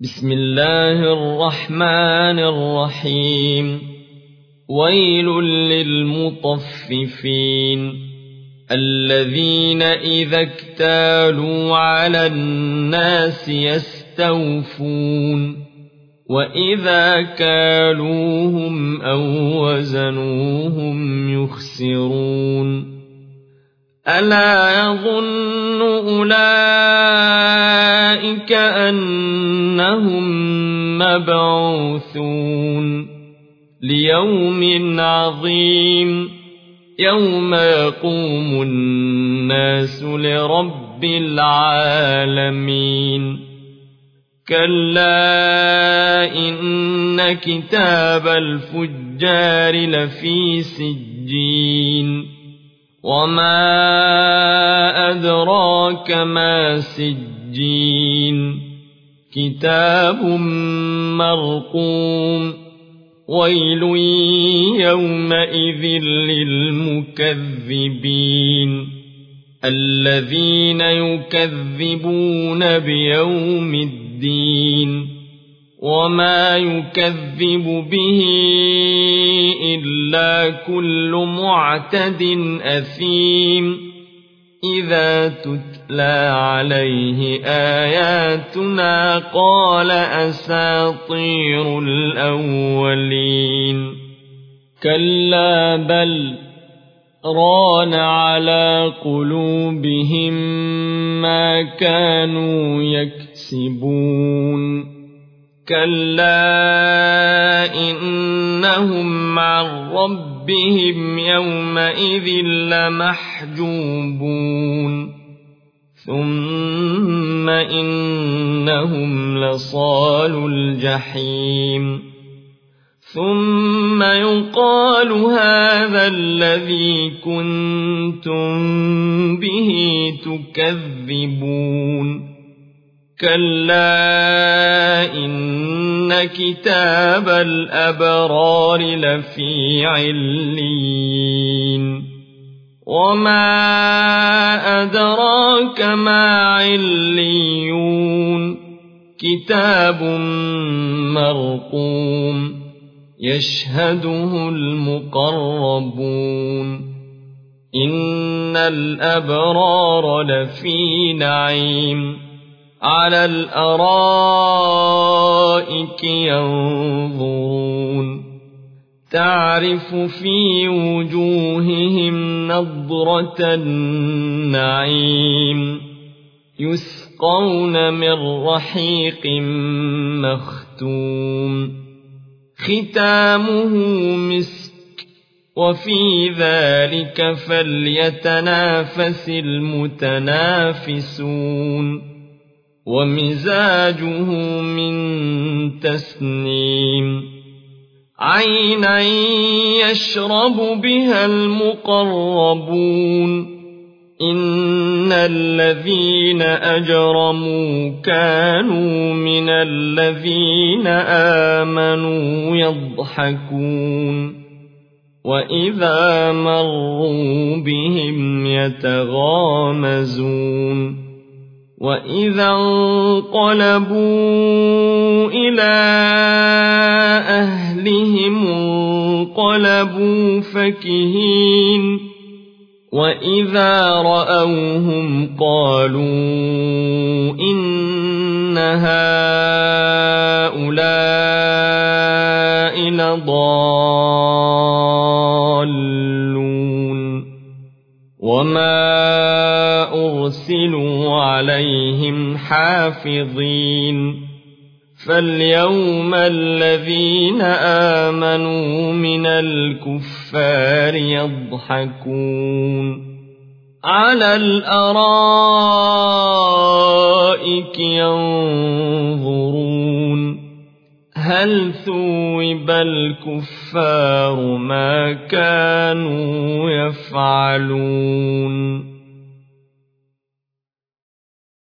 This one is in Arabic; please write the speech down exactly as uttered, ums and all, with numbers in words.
بسم الله الرحمن الرحيم. ويل للمطففين الذين إذا اكتالوا على الناس يستوفون وإذا كالوهم أو وزنوهم يخسرون. ألا يظن أولئك أنهم مبعوثون ليوم عظيم يوم يقوم الناس لرب العالمين. كلا إن كتاب الفجار لفي سجين وما أدراك ما سجين كتاب مرقوم. ويل يومئذ للمكذبين الذين يكذبون بيوم الدين وما يكذب به إلا كل معتد أثيم إذا تتلى عليه آياتنا قال أساطير الأولين. كلا بل ران على قلوبهم ما كانوا يكسبون. كلا إنهم عن ربهم يومئذ لمحجوبون. ثم إنهم لصالو الجحيم. ثم يقال هذا الذي كنتم به تكذبون. كلا إن كتاب الأبرار لفي عليين وما أدراك ما عليون كتاب مرقوم يشهده المقربون. إن الأبرار لفي نعيم على الأرائك ينظرون تعرف في وجوههم نضرة النعيم يسقون من رحيق مختوم ختامه مسك وفي ذلك فليتنافس المتنافسون. ومزاجه من تسنيم عينا يشرب بها المقربون. إن الذين أجرموا كانوا من الذين آمنوا يضحكون وإذا مروا بهم يتغامزون. وإذا انقلبوا إلى أهلهم انقلبوا فكهين. وإذا رأوهم قالوا إن هؤلاء لضالون وما أرسلوا عليهم حافظين. فاليوم الذين آمنوا من الكفار يضحكون على الأرائك ينظرون هل ثوب الكفار ما كانوا يفعلون.